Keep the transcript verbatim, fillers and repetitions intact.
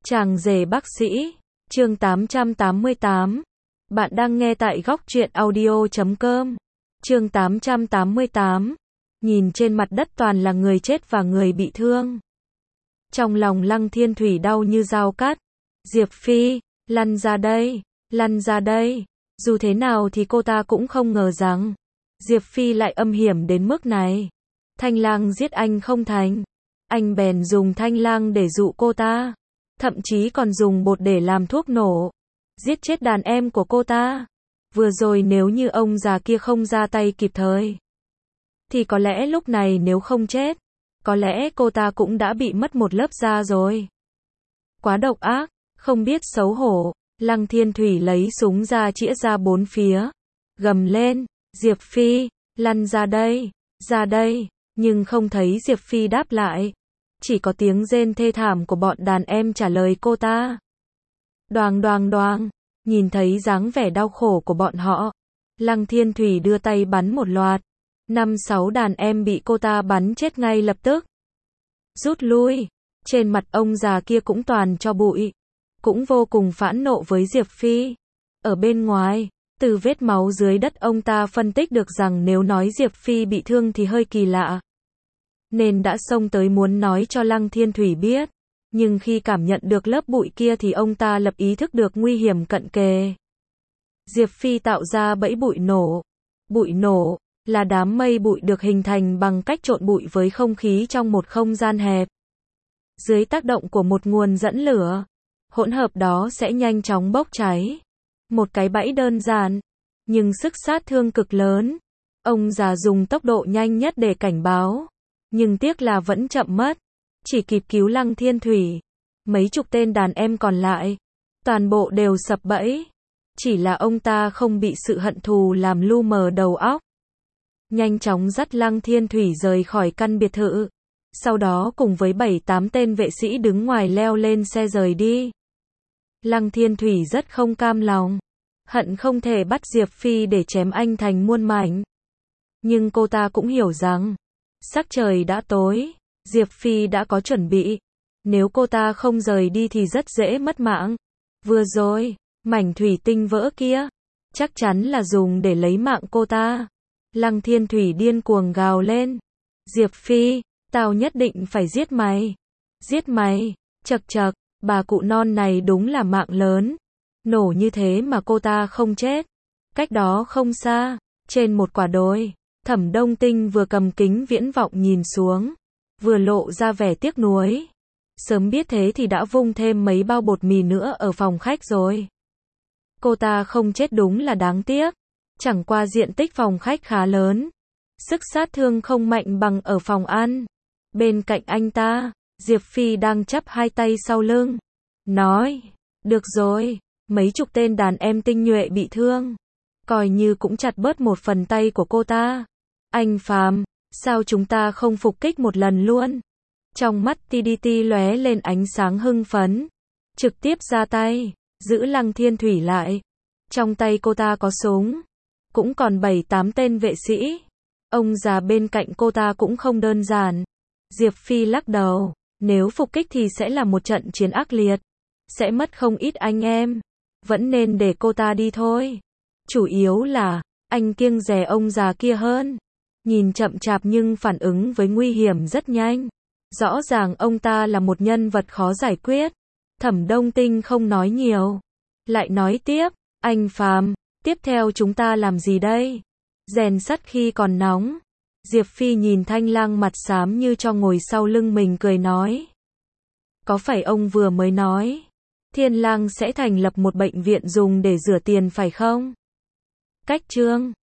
Chàng rể bác sĩ, chương tám trăm tám mươi tám. Bạn đang nghe tại góc truyện audio chấm com. Chương tám trăm tám mươi tám. Nhìn trên mặt đất toàn là người chết và người bị thương. Trong lòng Lăng Thiên Thủy đau như dao cắt. Diệp Phi, lăn ra đây, lăn ra đây. Dù thế nào thì cô ta cũng không ngờ rằng Diệp Phi lại âm hiểm đến mức này. Thanh Lang giết anh không thành, anh bèn dùng Thanh Lang để dụ cô ta. Thậm chí còn dùng bột để làm thuốc nổ, giết chết đàn em của cô ta. Vừa rồi nếu như ông già kia không ra tay kịp thời, thì có lẽ lúc này nếu không chết, có lẽ cô ta cũng đã bị mất một lớp da rồi. Quá độc ác, không biết xấu hổ. Lăng Thiên Thủy lấy súng ra chĩa ra bốn phía, gầm lên, Diệp Phi, lăn ra đây, ra đây. Nhưng không thấy Diệp Phi đáp lại. Chỉ có tiếng rên thê thảm của bọn đàn em trả lời cô ta. Đoàng đoàng đoàng, nhìn thấy dáng vẻ đau khổ của bọn họ, Lăng Thiên Thủy đưa tay bắn một loạt. Năm sáu đàn em bị cô ta bắn chết ngay lập tức. Rút lui, trên mặt ông già kia cũng toàn cho bụi. Cũng vô cùng phẫn nộ với Diệp Phi. Ở bên ngoài, từ vết máu dưới đất ông ta phân tích được rằng nếu nói Diệp Phi bị thương thì hơi kỳ lạ. Nên đã xông tới muốn nói cho Lăng Thiên Thủy biết. Nhưng khi cảm nhận được lớp bụi kia thì ông ta lập ý thức được nguy hiểm cận kề. Diệp Phi tạo ra bẫy bụi nổ. Bụi nổ là đám mây bụi được hình thành bằng cách trộn bụi với không khí trong một không gian hẹp. Dưới tác động của một nguồn dẫn lửa, hỗn hợp đó sẽ nhanh chóng bốc cháy. Một cái bẫy đơn giản, nhưng sức sát thương cực lớn. Ông già dùng tốc độ nhanh nhất để cảnh báo. Nhưng tiếc là vẫn chậm mất. Chỉ kịp cứu Lăng Thiên Thủy. Mấy chục tên đàn em còn lại, toàn bộ đều sập bẫy. Chỉ là ông ta không bị sự hận thù làm lu mờ đầu óc. Nhanh chóng dắt Lăng Thiên Thủy rời khỏi căn biệt thự. Sau đó cùng với bảy tám tên vệ sĩ đứng ngoài leo lên xe rời đi. Lăng Thiên Thủy rất không cam lòng. Hận không thể bắt Diệp Phi để chém anh thành muôn mảnh. Nhưng cô ta cũng hiểu rằng sắc trời đã tối, Diệp Phi đã có chuẩn bị. Nếu cô ta không rời đi thì rất dễ mất mạng. Vừa rồi, mảnh thủy tinh vỡ kia, chắc chắn là dùng để lấy mạng cô ta. Lăng Thiên Thủy điên cuồng gào lên. Diệp Phi, tao nhất định phải giết mày. Giết mày, chật chật, bà cụ non này đúng là mạng lớn. Nổ như thế mà cô ta không chết. Cách đó không xa, trên một quả đồi, Thẩm Đông Tinh vừa cầm kính viễn vọng nhìn xuống, vừa lộ ra vẻ tiếc nuối. Sớm biết thế thì đã vung thêm mấy bao bột mì nữa ở phòng khách rồi. Cô ta không chết đúng là đáng tiếc. Chẳng qua diện tích phòng khách khá lớn. Sức sát thương không mạnh bằng ở phòng ăn. Bên cạnh anh ta, Diệp Phi đang chắp hai tay sau lưng. Nói, được rồi, mấy chục tên đàn em tinh nhuệ bị thương. Coi như cũng chặt bớt một phần tay của cô ta. Anh Phàm, sao chúng ta không phục kích một lần luôn? Trong mắt tê đê tê lóe lên ánh sáng hưng phấn. Trực tiếp ra tay, giữ Lăng Thiên Thủy lại. Trong tay cô ta có súng. Cũng còn bảy tám tên vệ sĩ. Ông già bên cạnh cô ta cũng không đơn giản. Diệp Phi lắc đầu. Nếu phục kích thì sẽ là một trận chiến ác liệt. Sẽ mất không ít anh em. Vẫn nên để cô ta đi thôi. Chủ yếu là, anh kiêng dè ông già kia hơn. Nhìn chậm chạp nhưng phản ứng với nguy hiểm rất nhanh. Rõ ràng ông ta là một nhân vật khó giải quyết. Thẩm Đông Tinh không nói nhiều. Lại nói tiếp, anh Phàm, tiếp theo chúng ta làm gì đây? Rèn sắt khi còn nóng. Diệp Phi nhìn Thanh Lang mặt xám như cho ngồi sau lưng mình cười nói. Có phải ông vừa mới nói Thiên Lang sẽ thành lập một bệnh viện dùng để rửa tiền phải không? Cách chương